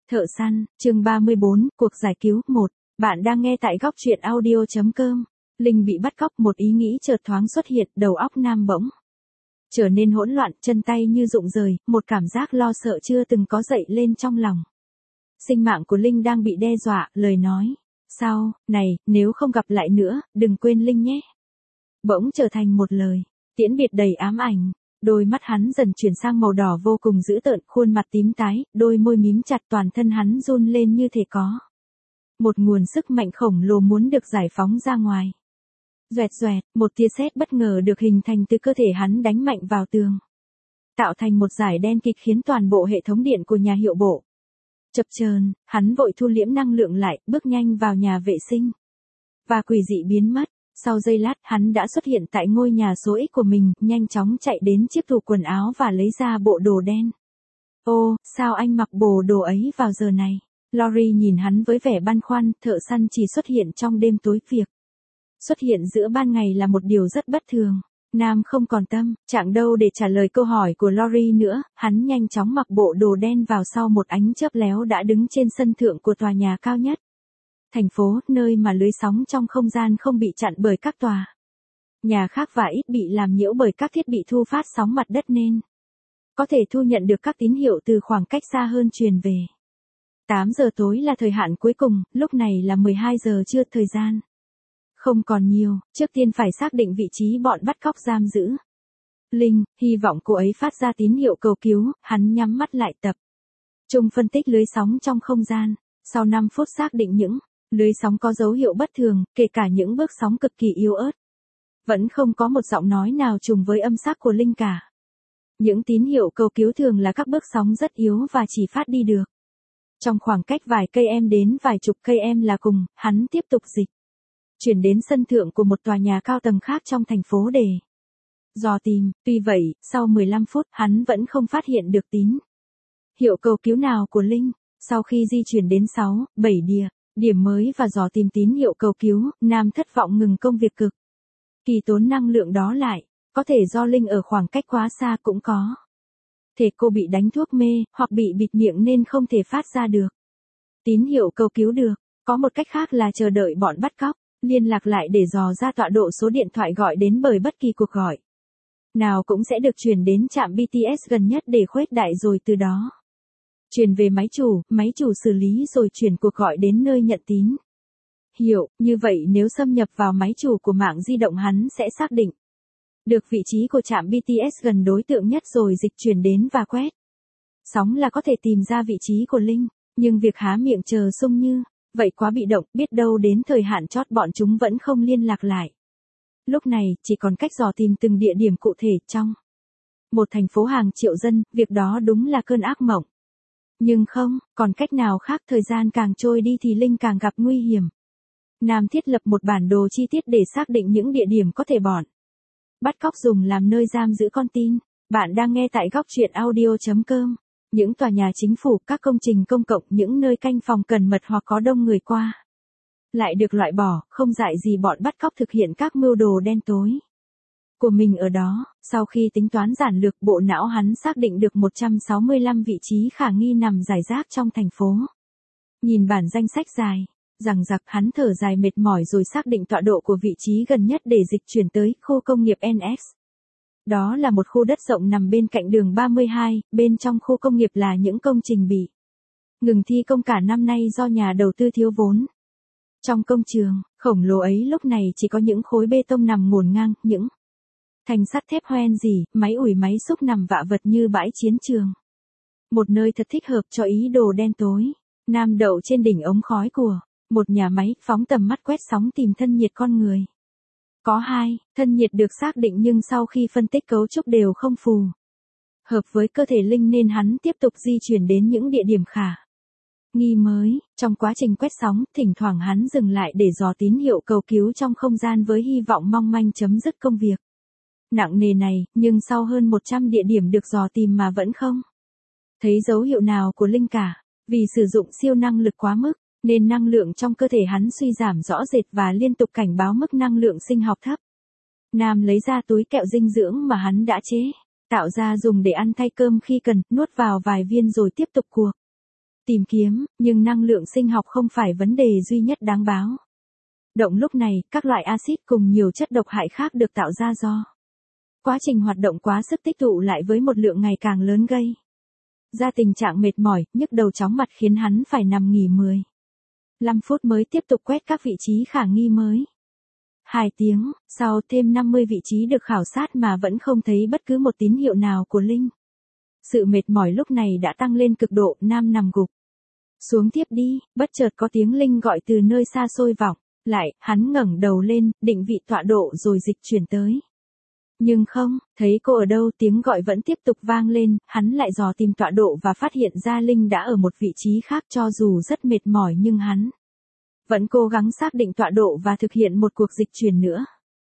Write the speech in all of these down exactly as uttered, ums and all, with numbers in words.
Thợ săn, chương ba mươi bốn, cuộc giải cứu, một. Bạn đang nghe tại góc truyện audio chấm com. Linh bị bắt cóc, một ý nghĩ chợt thoáng xuất hiện, đầu óc Nam bỗng trở nên hỗn loạn, chân tay như rụng rời, một cảm giác lo sợ chưa từng có dậy lên trong lòng. Sinh mạng của Linh đang bị đe dọa, lời nói, sau, này, nếu không gặp lại nữa, đừng quên Linh nhé. Bỗng trở thành một lời, tiễn biệt đầy ám ảnh. Đôi mắt hắn dần chuyển sang màu đỏ vô cùng dữ tợn, khuôn mặt tím tái, đôi môi mím chặt, toàn thân hắn run lên như thể có một nguồn sức mạnh khổng lồ muốn được giải phóng ra ngoài. Doẹt doẹt, một tia sét bất ngờ được hình thành từ cơ thể hắn đánh mạnh vào tường, tạo thành một dải đen kịt khiến toàn bộ hệ thống điện của nhà hiệu bộ chập chờn. Hắn vội thu liễm năng lượng lại, bước nhanh vào nhà vệ sinh và quỷ dị biến mất. Sau giây lát, hắn đã xuất hiện tại ngôi nhà số X của mình, nhanh chóng chạy đến chiếc tủ quần áo và lấy ra bộ đồ đen. Ô, sao anh mặc bộ đồ ấy vào giờ này? Lori nhìn hắn với vẻ băn khoăn. Thợ săn chỉ xuất hiện trong đêm tối, việc xuất hiện giữa ban ngày là một điều rất bất thường. Nam không còn tâm trạng đâu để trả lời câu hỏi của Lori nữa, hắn nhanh chóng mặc bộ đồ đen vào. Sau một ánh chớp léo đã đứng trên sân thượng của tòa nhà cao nhất thành phố, nơi mà lưới sóng trong không gian không bị chặn bởi các tòa nhà khác và ít bị làm nhiễu bởi các thiết bị thu phát sóng mặt đất, nên có thể thu nhận được các tín hiệu từ khoảng cách xa hơn truyền về. tám giờ tối là thời hạn cuối cùng, lúc này là mười hai giờ trưa, thời gian không còn nhiều, trước tiên phải xác định vị trí bọn bắt cóc giam giữ Linh, hy vọng cô ấy phát ra tín hiệu cầu cứu. Hắn nhắm mắt lại, tập trung phân tích lưới sóng trong không gian. Sau năm phút xác định những lưới sóng có dấu hiệu bất thường, kể cả những bước sóng cực kỳ yếu ớt, vẫn không có một giọng nói nào trùng với âm sắc của Linh cả. Những tín hiệu cầu cứu thường là các bước sóng rất yếu và chỉ phát đi được trong khoảng cách vài cây em đến vài chục cây em là cùng. Hắn tiếp tục dịch chuyển đến sân thượng của một tòa nhà cao tầng khác trong thành phố để dò tìm. Tuy vậy, sau mười lăm phút, hắn vẫn không phát hiện được tín hiệu cầu cứu nào của Linh. Sau khi di chuyển đến sáu, bảy địa điểm mới và dò tìm tín hiệu cầu cứu, Nam thất vọng ngừng công việc cực kỳ tốn năng lượng đó lại. Có thể do Linh ở khoảng cách quá xa, cũng có thể cô bị đánh thuốc mê, hoặc bị bịt miệng nên không thể phát ra được tín hiệu cầu cứu được. Có một cách khác là chờ đợi bọn bắt cóc liên lạc lại để dò ra tọa độ số điện thoại gọi đến, bởi bất kỳ cuộc gọi nào cũng sẽ được truyền đến trạm bê tê ét gần nhất để khuếch đại, rồi từ đó truyền về máy chủ, máy chủ xử lý rồi chuyển cuộc gọi đến nơi nhận tín hiệu. Như vậy nếu xâm nhập vào máy chủ của mạng di động, hắn sẽ xác định được vị trí của trạm bê tê ét gần đối tượng nhất, rồi dịch chuyển đến và quét sóng là có thể tìm ra vị trí của Linh. Nhưng việc há miệng chờ sung như vậy quá bị động, biết đâu đến thời hạn chót bọn chúng vẫn không liên lạc lại. Lúc này, chỉ còn cách dò tìm từng địa điểm cụ thể trong một thành phố hàng triệu dân. Việc đó đúng là cơn ác mộng. Nhưng không còn cách nào khác, thời gian càng trôi đi thì Linh càng gặp nguy hiểm. Nam thiết lập một bản đồ chi tiết để xác định những địa điểm có thể bọn bắt cóc dùng làm nơi giam giữ con tin. Bạn đang nghe tại góc truyện audio chấm com. Những tòa nhà chính phủ, các công trình công cộng, những nơi canh phòng cẩn mật hoặc có đông người qua lại được loại bỏ, không dại gì bọn bắt cóc thực hiện các mưu đồ đen tối của mình ở đó. Sau khi tính toán giản lược, bộ não hắn xác định được một trăm sáu mươi lăm vị trí khả nghi nằm rải rác trong thành phố. Nhìn bản danh sách dài dằng dặc, hắn thở dài mệt mỏi rồi xác định tọa độ của vị trí gần nhất để dịch chuyển tới khu công nghiệp en ích. Đó là một khu đất rộng nằm bên cạnh đường ba mươi hai, bên trong khu công nghiệp là những công trình bị ngừng thi công cả năm nay do nhà đầu tư thiếu vốn. Trong công trường khổng lồ ấy lúc này chỉ có những khối bê tông nằm ngổn ngang, những thành sắt thép hoen rỉ, máy ủi máy xúc nằm vạ vật như bãi chiến trường. Một nơi thật thích hợp cho ý đồ đen tối. Nam đậu trên đỉnh ống khói của một nhà máy, phóng tầm mắt quét sóng tìm thân nhiệt con người. Có hai thân nhiệt được xác định, nhưng sau khi phân tích cấu trúc đều không phù hợp với cơ thể Linh, nên hắn tiếp tục di chuyển đến những địa điểm khả nghi mới. Trong quá trình quét sóng, thỉnh thoảng hắn dừng lại để dò tín hiệu cầu cứu trong không gian với hy vọng mong manh chấm dứt công việc nặng nề này. Nhưng sau hơn một trăm địa điểm được dò tìm mà vẫn không thấy dấu hiệu nào của Linh cả. Vì sử dụng siêu năng lực quá mức, nên năng lượng trong cơ thể hắn suy giảm rõ rệt và liên tục cảnh báo mức năng lượng sinh học thấp. Nam lấy ra túi kẹo dinh dưỡng mà hắn đã chế tạo ra dùng để ăn thay cơm khi cần, nuốt vào vài viên rồi tiếp tục cuộc tìm kiếm, nhưng năng lượng sinh học không phải vấn đề duy nhất đáng báo động lúc này, các loại axit cùng nhiều chất độc hại khác được tạo ra do quá trình hoạt động quá sức tích tụ lại với một lượng ngày càng lớn gây ra tình trạng mệt mỏi, nhức đầu chóng mặt khiến hắn phải nằm nghỉ mười lăm phút mới tiếp tục quét các vị trí khả nghi mới. Hai tiếng sau thêm năm mươi vị trí được khảo sát mà vẫn không thấy bất cứ một tín hiệu nào của Linh. Sự mệt mỏi lúc này đã tăng lên cực độ, Nam nằm gục xuống tiếp đi, bất chợt có tiếng Linh gọi từ nơi xa xôi vọng lại, hắn ngẩng đầu lên, định vị tọa độ rồi dịch chuyển tới. Nhưng không, thấy cô ở đâu, tiếng gọi vẫn tiếp tục vang lên, hắn lại dò tìm tọa độ và phát hiện ra Linh đã ở một vị trí khác. Cho dù rất mệt mỏi nhưng hắn vẫn cố gắng xác định tọa độ và thực hiện một cuộc dịch chuyển nữa.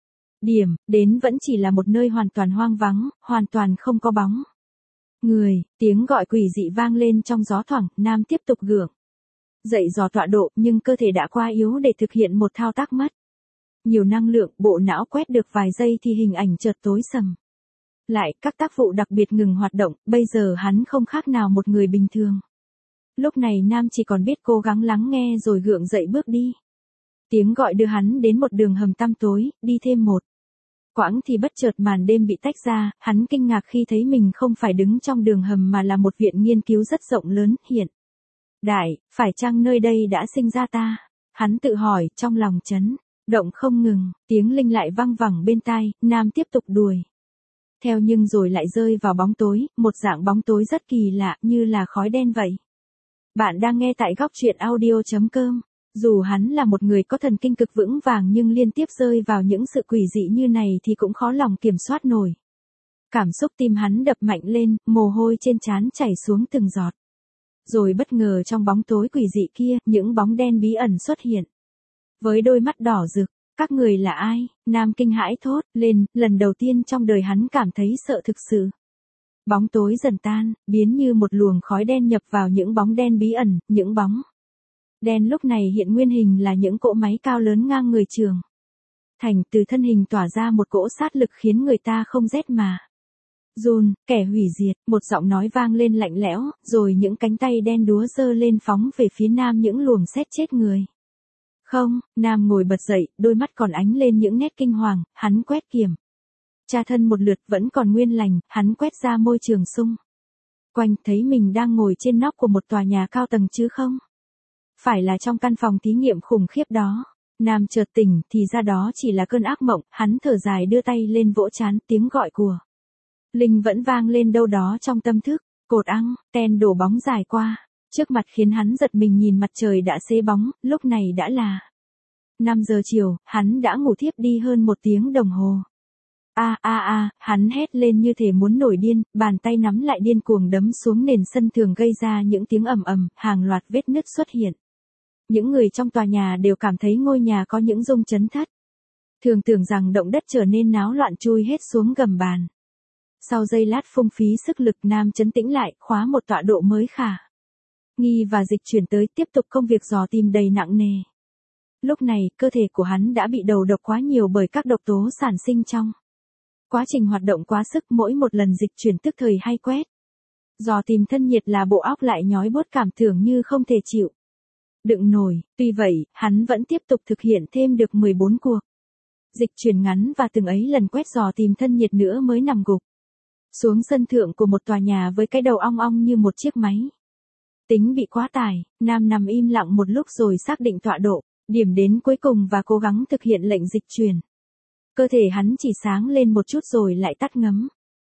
Điểm đến vẫn chỉ là một nơi hoàn toàn hoang vắng, hoàn toàn không có bóng người. Tiếng gọi quỷ dị vang lên trong gió thoảng, Nam tiếp tục gượng dậy dò tọa độ, nhưng cơ thể đã quá yếu để thực hiện một thao tác mất nhiều năng lượng. Bộ não quét được vài giây thì hình ảnh chợt tối sầm lại, các tác vụ đặc biệt ngừng hoạt động. Bây giờ hắn không khác nào một người bình thường. Lúc này Nam chỉ còn biết cố gắng lắng nghe rồi gượng dậy bước đi. Tiếng gọi đưa hắn đến một đường hầm tăm tối, đi thêm một quãng thì bất chợt màn đêm bị tách ra, hắn kinh ngạc khi thấy mình không phải đứng trong đường hầm mà là một viện nghiên cứu rất rộng lớn, hiện đại. Phải chăng nơi đây đã sinh ra ta? Hắn tự hỏi, trong lòng chấn động không ngừng. Tiếng Linh lại văng vẳng bên tai, Nam tiếp tục đuổi theo nhưng rồi lại rơi vào bóng tối, một dạng bóng tối rất kỳ lạ, như là khói đen vậy. Bạn đang nghe tại góc truyện audio chấm com. Dù hắn là một người có thần kinh cực vững vàng nhưng liên tiếp rơi vào những sự quỷ dị như này thì cũng khó lòng kiểm soát nổi. Cảm xúc tim hắn đập mạnh lên, mồ hôi trên trán chảy xuống từng giọt. Rồi bất ngờ trong bóng tối quỷ dị kia, những bóng đen bí ẩn xuất hiện. Với đôi mắt đỏ rực, các người là ai? Nam kinh hãi thốt lên, lần đầu tiên trong đời hắn cảm thấy sợ thực sự. Bóng tối dần tan, biến như một luồng khói đen nhập vào những bóng đen bí ẩn, những bóng đen lúc này hiện nguyên hình là những cỗ máy cao lớn ngang người trường. Thành từ thân hình tỏa ra một cỗ sát lực khiến người ta không rét mà run. Kẻ hủy diệt, một giọng nói vang lên lạnh lẽo, rồi những cánh tay đen đúa giơ lên phóng về phía Nam những luồng sét chết người. Không, Nam ngồi bật dậy, đôi mắt còn ánh lên những nét kinh hoàng, hắn quét kiểm tra thân một lượt vẫn còn nguyên lành, hắn quét ra môi trường xung quanh, thấy mình đang ngồi trên nóc của một tòa nhà cao tầng chứ không phải là trong căn phòng thí nghiệm khủng khiếp đó. Nam chợt tỉnh, thì ra đó chỉ là cơn ác mộng. Hắn thở dài đưa tay lên vỗ trán, tiếng gọi của Linh vẫn vang lên đâu đó trong tâm thức. Cột ăng, ten đổ bóng dài qua trước mặt khiến hắn giật mình, nhìn mặt trời đã xế bóng. Lúc này đã là năm giờ chiều, hắn đã ngủ thiếp đi hơn một tiếng đồng hồ. A a a, hắn hét lên như thể muốn nổi điên, bàn tay nắm lại điên cuồng đấm xuống nền sân tường gây ra những tiếng ầm ầm, hàng loạt vết nứt xuất hiện. Những người trong tòa nhà đều cảm thấy ngôi nhà có những rung chấn thất thường, tưởng rằng động đất trở nên náo loạn, chui hết xuống gầm bàn. Sau giây lát phung phí sức lực, Nam trấn tĩnh lại, khóa một tọa độ mới khả nghi và dịch chuyển tới, tiếp tục công việc dò tìm đầy nặng nề. Lúc này, cơ thể của hắn đã bị đầu độc quá nhiều bởi các độc tố sản sinh trong quá trình hoạt động quá sức. Mỗi một lần dịch chuyển tức thời hay quét dò tìm thân nhiệt là bộ óc lại nhói buốt, cảm tưởng như không thể chịu đựng nổi. Tuy vậy, hắn vẫn tiếp tục thực hiện thêm được mười bốn cuộc dịch chuyển ngắn và từng ấy lần quét dò tìm thân nhiệt nữa mới nằm gục xuống sân thượng của một tòa nhà với cái đầu ong ong như một chiếc máy tính bị quá tải. Nam nằm im lặng một lúc rồi xác định tọa độ, điểm đến cuối cùng và cố gắng thực hiện lệnh dịch chuyển. Cơ thể hắn chỉ sáng lên một chút rồi lại tắt ngấm.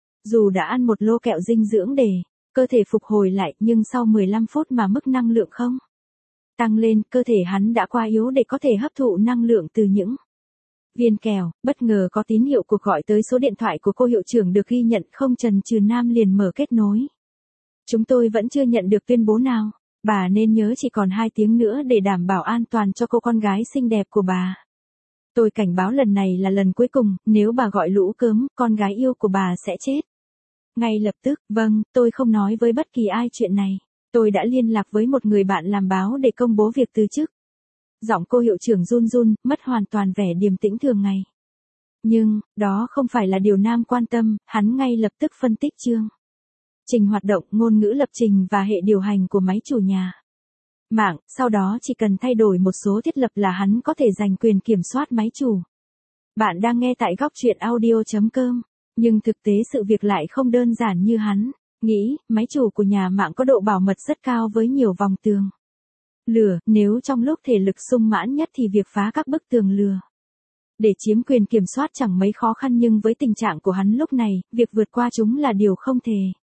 Dù đã ăn một lô kẹo dinh dưỡng để cơ thể phục hồi lại, nhưng sau mười lăm phút mà mức năng lượng không tăng lên, cơ thể hắn đã quá yếu để có thể hấp thụ năng lượng từ những viên kẹo. Bất ngờ có tín hiệu cuộc gọi tới số điện thoại của cô hiệu trưởng được ghi nhận, không chần chừ Nam liền mở kết nối. Chúng tôi vẫn chưa nhận được tuyên bố nào. Bà nên nhớ chỉ còn hai tiếng nữa để đảm bảo an toàn cho cô con gái xinh đẹp của bà. Tôi cảnh báo lần này là lần cuối cùng, nếu bà gọi lũ cớm, con gái yêu của bà sẽ chết. Ngay lập tức, vâng, tôi không nói với bất kỳ ai chuyện này. Tôi đã liên lạc với một người bạn làm báo để công bố việc từ chức. Giọng cô hiệu trưởng run run, mất hoàn toàn vẻ điềm tĩnh thường ngày. Nhưng, đó không phải là điều Nam quan tâm, hắn ngay lập tức phân tích chương trình hoạt động, ngôn ngữ lập trình và hệ điều hành của máy chủ nhà mạng, sau đó chỉ cần thay đổi một số thiết lập là hắn có thể giành quyền kiểm soát máy chủ. Bạn đang nghe tại góc truyện audio chấm com, nhưng thực tế sự việc lại không đơn giản như hắn nghĩ, máy chủ của nhà mạng có độ bảo mật rất cao với nhiều vòng tường lửa, nếu trong lúc thể lực sung mãn nhất thì việc phá các bức tường lửa để chiếm quyền kiểm soát chẳng mấy khó khăn, nhưng với tình trạng của hắn lúc này, việc vượt qua chúng là điều không thể.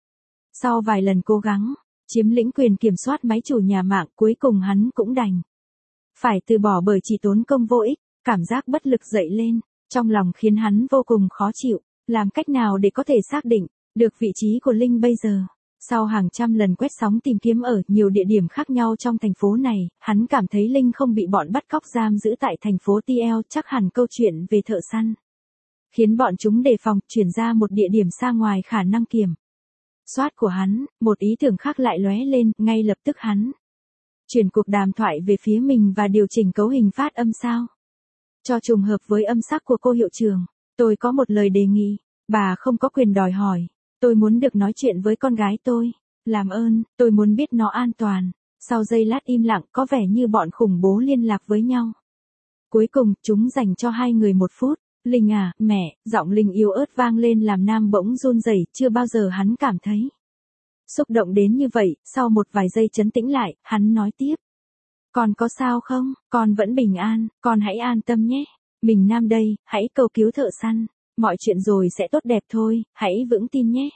Sau vài lần cố gắng chiếm lĩnh quyền kiểm soát máy chủ nhà mạng, cuối cùng hắn cũng đành phải từ bỏ bởi chỉ tốn công vô ích. Cảm giác bất lực dậy lên trong lòng khiến hắn vô cùng khó chịu. Làm cách nào để có thể xác định được vị trí của Linh bây giờ? Sau hàng trăm lần quét sóng tìm kiếm ở nhiều địa điểm khác nhau trong thành phố này, hắn cảm thấy Linh không bị bọn bắt cóc giam giữ tại thành phố T L. Chắc hẳn câu chuyện về thợ săn khiến bọn chúng đề phòng, chuyển ra một địa điểm xa ngoài khả năng kiểm soát của hắn. Một ý tưởng khác lại lóe lên, ngay lập tức hắn chuyển cuộc đàm thoại về phía mình và điều chỉnh cấu hình phát âm sao cho trùng hợp với âm sắc của cô hiệu trưởng. Tôi có một lời đề nghị, bà không có quyền đòi hỏi. Tôi muốn được nói chuyện với con gái tôi. Làm ơn, tôi muốn biết nó an toàn. Sau giây lát im lặng, có vẻ như bọn khủng bố liên lạc với nhau. Cuối cùng, chúng dành cho hai người một phút. Linh à, mẹ, giọng Linh yếu ớt vang lên làm Nam bỗng run rẩy, chưa bao giờ hắn cảm thấy xúc động đến như vậy. Sau một vài giây trấn tĩnh lại, hắn nói tiếp. Con có sao không? Con vẫn bình an, con hãy an tâm nhé. Mình Nam đây, hãy cầu cứu thợ săn. Mọi chuyện rồi sẽ tốt đẹp thôi, hãy vững tin nhé.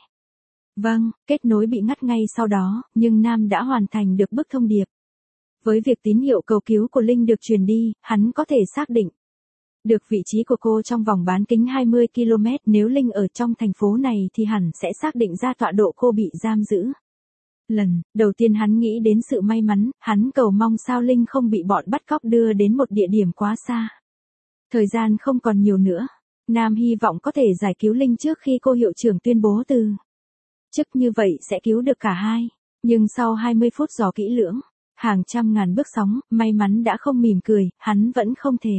Vâng, kết nối bị ngắt ngay sau đó, nhưng Nam đã hoàn thành được bức thông điệp. Với việc tín hiệu cầu cứu của Linh được truyền đi, hắn có thể xác định được vị trí của cô trong vòng bán kính hai mươi ki lô mét. Nếu Linh ở trong thành phố này thì hẳn sẽ xác định ra tọa độ cô bị giam giữ. Lần đầu tiên hắn nghĩ đến sự may mắn, hắn cầu mong sao Linh không bị bọn bắt cóc đưa đến một địa điểm quá xa. Thời gian không còn nhiều nữa. Nam hy vọng có thể giải cứu Linh trước khi cô hiệu trưởng tuyên bố từ chức, như vậy sẽ cứu được cả hai. Nhưng sau hai mươi phút dò kỹ lưỡng, hàng trăm ngàn bước sóng, may mắn đã không mỉm cười, hắn vẫn không thể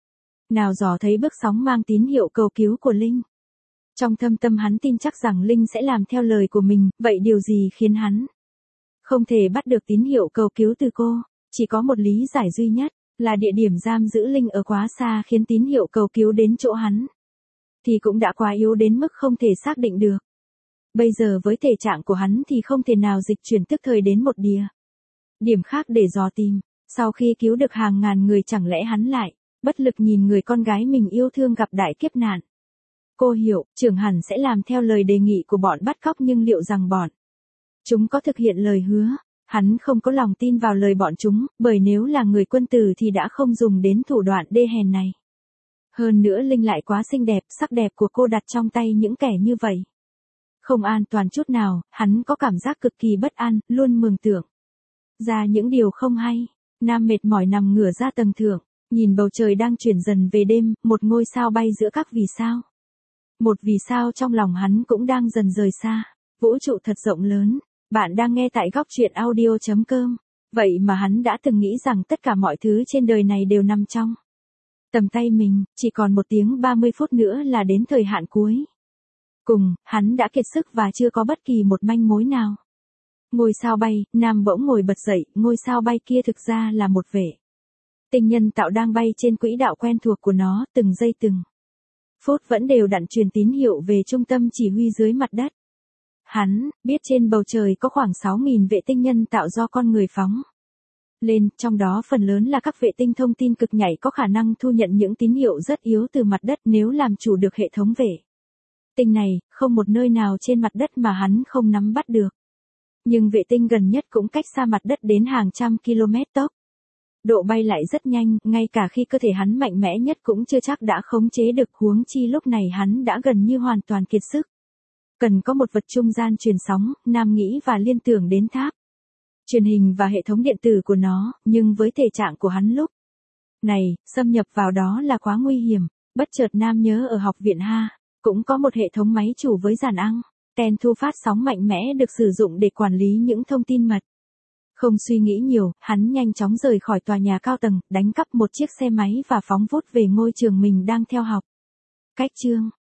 nào dò thấy bước sóng mang tín hiệu cầu cứu của Linh. Trong thâm tâm hắn tin chắc rằng Linh sẽ làm theo lời của mình, vậy điều gì khiến hắn không thể bắt được tín hiệu cầu cứu từ cô? Chỉ có một lý giải duy nhất, là địa điểm giam giữ Linh ở quá xa khiến tín hiệu cầu cứu đến chỗ hắn thì cũng đã quá yếu đến mức không thể xác định được. Bây giờ với thể trạng của hắn thì không thể nào dịch chuyển tức thời đến một địa điểm khác để dò tìm. Sau khi cứu được hàng ngàn người, chẳng lẽ hắn lại bất lực nhìn người con gái mình yêu thương gặp đại kiếp nạn? Cô hiệu trưởng hẳn sẽ làm theo lời đề nghị của bọn bắt cóc, nhưng liệu rằng bọn chúng có thực hiện lời hứa? Hắn không có lòng tin vào lời bọn chúng, bởi nếu là người quân tử thì đã không dùng đến thủ đoạn đê hèn này. Hơn nữa Linh lại quá xinh đẹp, sắc đẹp của cô đặt trong tay những kẻ như vậy không an toàn chút nào. Hắn có cảm giác cực kỳ bất an, luôn mường tượng ra những điều không hay. Nam mệt mỏi nằm ngửa ra tầng thượng, nhìn bầu trời đang chuyển dần về đêm, một ngôi sao bay giữa các vì sao. Một vì sao trong lòng hắn cũng đang dần rời xa. Vũ trụ thật rộng lớn. Bạn đang nghe tại góc truyện audio chấm com. Vậy mà hắn đã từng nghĩ rằng tất cả mọi thứ trên đời này đều nằm trong tầm tay mình. Chỉ còn một tiếng ba mươi phút nữa là đến thời hạn cuối cùng, hắn đã kiệt sức và chưa có bất kỳ một manh mối nào. Ngôi sao bay, Nam bỗng ngồi bật dậy, ngôi sao bay kia thực ra là một vệ tinh nhân tạo đang bay trên quỹ đạo quen thuộc của nó, từng giây từng phút vẫn đều đặn truyền tín hiệu về trung tâm chỉ huy dưới mặt đất. Hắn biết trên bầu trời có khoảng sáu nghìn vệ tinh nhân tạo do con người phóng lên, trong đó phần lớn là các vệ tinh thông tin cực nhạy có khả năng thu nhận những tín hiệu rất yếu từ mặt đất. Nếu làm chủ được hệ thống vệ tinh này, không một nơi nào trên mặt đất mà hắn không nắm bắt được. Nhưng vệ tinh gần nhất cũng cách xa mặt đất đến hàng trăm km, tốc độ bay lại rất nhanh, ngay cả khi cơ thể hắn mạnh mẽ nhất cũng chưa chắc đã khống chế được, huống chi lúc này hắn đã gần như hoàn toàn kiệt sức. Cần có một vật trung gian truyền sóng. Nam nghĩ và liên tưởng đến tháp truyền hình và hệ thống điện tử của nó, nhưng với thể trạng của hắn lúc này, xâm nhập vào đó là quá nguy hiểm. Bất chợt Nam nhớ ở học viện Ha cũng có một hệ thống máy chủ với dàn ăng ten thu phát sóng mạnh mẽ được sử dụng để quản lý những thông tin mật. Không suy nghĩ nhiều, hắn nhanh chóng rời khỏi tòa nhà cao tầng, đánh cắp một chiếc xe máy và phóng vút về ngôi trường mình đang theo học. Cách chương